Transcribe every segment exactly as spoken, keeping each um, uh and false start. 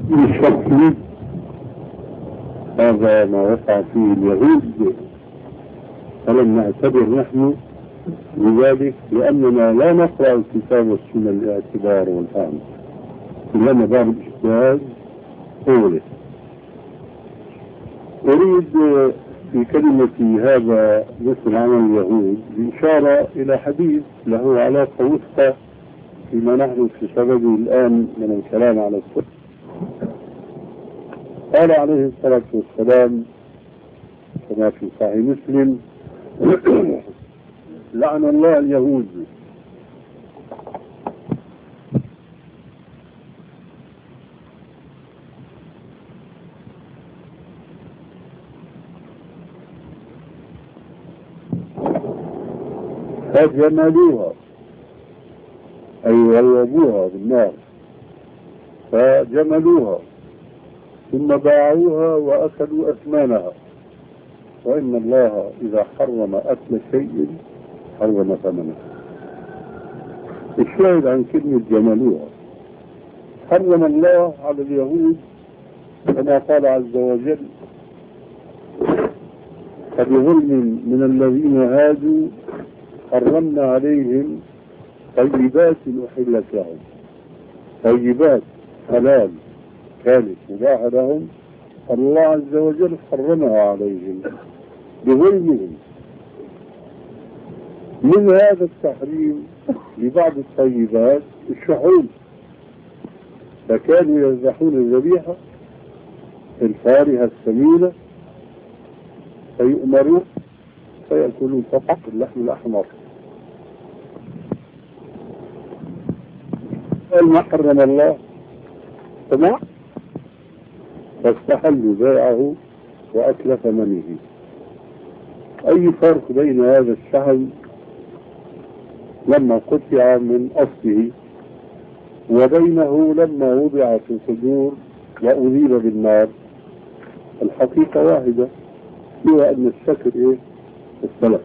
الشكل هذا ما وقع فيه اليهود، فلم نعتبر نحن لذلك لأننا لا نقرأ الكتاب والسنة الاعتبار والفهم، إنما باب الاجتهاد أولى. أريد في كلمتي هذا مثل عمل اليهود بإشارة إلى حديث له علاقة وثقة فيما نحن في صدده الآن من الكلام على السنة. قال عليه الصلاة والسلام كما في صحيح مسلم: لعن الله اليهود فجملوها، أي غلبوها بالنار فجملوها ثم باعوها وأكلوا أثمانها، وإن الله إذا حرم أكل شيء حرم ثمنه. الشاهد عن كلمة جملوها، حرم الله على اليهود كما قال عز وجل: فبظلم من الذين هادوا حرمنا عليهم طيبات أحلت لهم. طيبات حلال كانت مباحة لهم الله عز وجل حرمها عليهم بظلمهم. من هذا التحريم لبعض الطيبات الشحوم، فكانوا يذبحون الذبيحة الفارهة السمينة فيؤمرون فيأكلون فقط اللحم الأحمر. ما حرم الله سمع فاستحلوا بيعه وأكل ثمنه. أي فرق بين هذا الشحم لما قطع من أصله وبينه لما وضع في الصدور وأذيب بالنار؟ الحقيقة واحدة، هو أن الشكل إيه؟ السلف.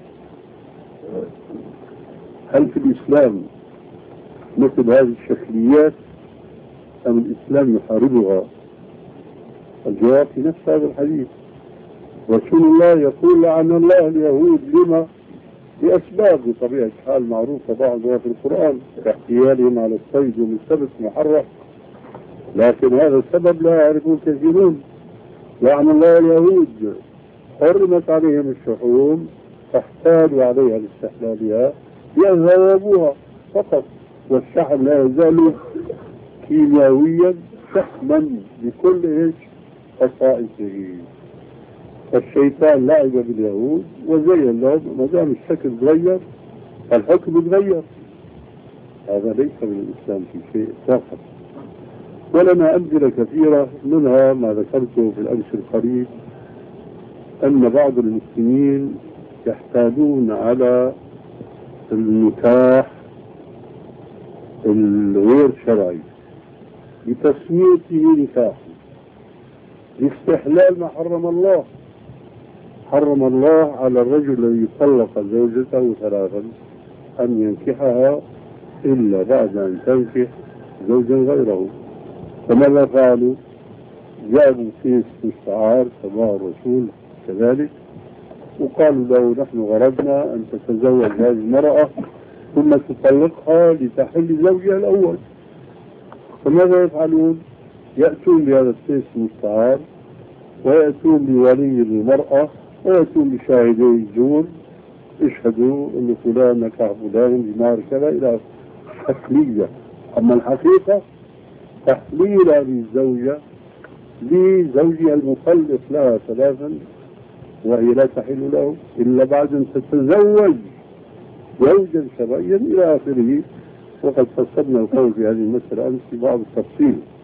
هل في الإسلام مثل هذه الشكليات أم الإسلام يحاربها؟ الجواب في نفس هذا الحديث. رسول الله يقول: لعن الله اليهود. لما؟ لأسباب بطبيعة الحال معروفة بعضها في القرآن كاحتيالهم على الصيد ومن سبت محرم، لكن هذا السبب لا يعرفه الكثيرون. لعن الله اليهود، حرمت عليهم الشحوم فاحتالوا عليها لاستحلالها يذهبوها فقط، والشحم لا يزال كيميائيا شحما بكل ايش خصائصه. فالشيطان لعب باليهود وزين لهم، ما دام الشكل تغير الحكم يتغير. هذا ليس من الاسلام في شيء اطلاقا. ولنا امثله كثيره، منها ما ذكرته في الامس القريب ان بعض المسلمين يحتالون على النكاح الغير شرعي بتسميته نكاح لاستحلال ما حرم الله. حرم الله على الرجل الذي طلق زوجته ثلاثا أن ينكحها إلا بعد أن تنكح زوجا غيره. فماذا فعلوا؟ جابوا كيس مستعار كما الرسول كذلك وقالوا له: نحن غرضنا أن تتزوج هذه المرأة ثم تطلقها لتحل زوجها الأول. فماذا يفعلون؟ يأتون بهذا الكيس المستعار ويأتون بولي المرأة ويأتون بشاهدي الزور اشهدوا أن فلان نكح فلان بمهر كذا إلى تحلية. أما الحقيقة تحليل هذه الزوجة لزوجها المطلق لها ثلاثا، وهي لا تحل له إلا بعد أن تتزوج زوجا شرعيا إلى آخره. وقد فصلنا القول في هذه المسألة أمس في بعض التفصيل.